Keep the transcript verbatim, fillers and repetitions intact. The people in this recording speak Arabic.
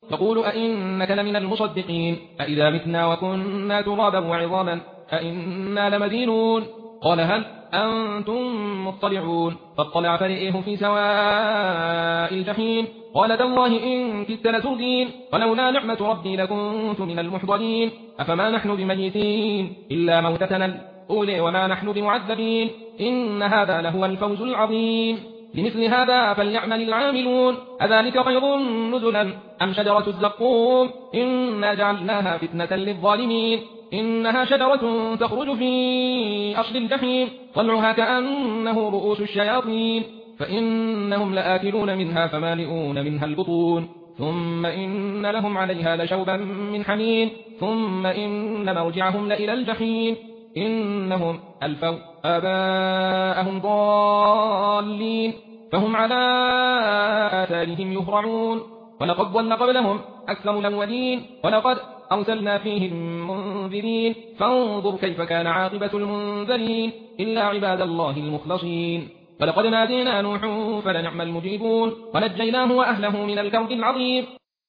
يقول أئنك لمن المصدقين أئذا متنا وكنا ترابا وعظاما أئنا لمدينون قال هل أنتم مطلعون فاطلع فرئه في سواء الجحيم قال تالله إن كدت لتردين ولولا نعمة ربي لكنت من المحضرين أفما نحن بميتين إلا موتتنا الأولى وما نحن بمعذبين إن هذا لهو الفوز العظيم لمثل هذا فليعمل العاملون أذلك خير نزلا أم شجرة الزقوم إنا جعلناها فتنة للظالمين إنها شجرة تخرج في أصل الجحيم طلعها كأنه رؤوس الشياطين فإنهم لآكلون منها فمالئون منها البطون ثم إن لهم عليها لشوبا من حميم ثم إن مرجعهم لإلى الجحيم إنهم ألفوا آباءهم ضالين فهم على آثارهم يهرعون ولقد ضل قبلهم أكثر الأولين ولقد أرسلنا فيهم منذرين فانظر كيف كان عاقبة المنذرين إلا عباد الله المخلصين ولقد نادينا نوح فلنعم المجيبون ونجيناه وأهله من الكرب العظيم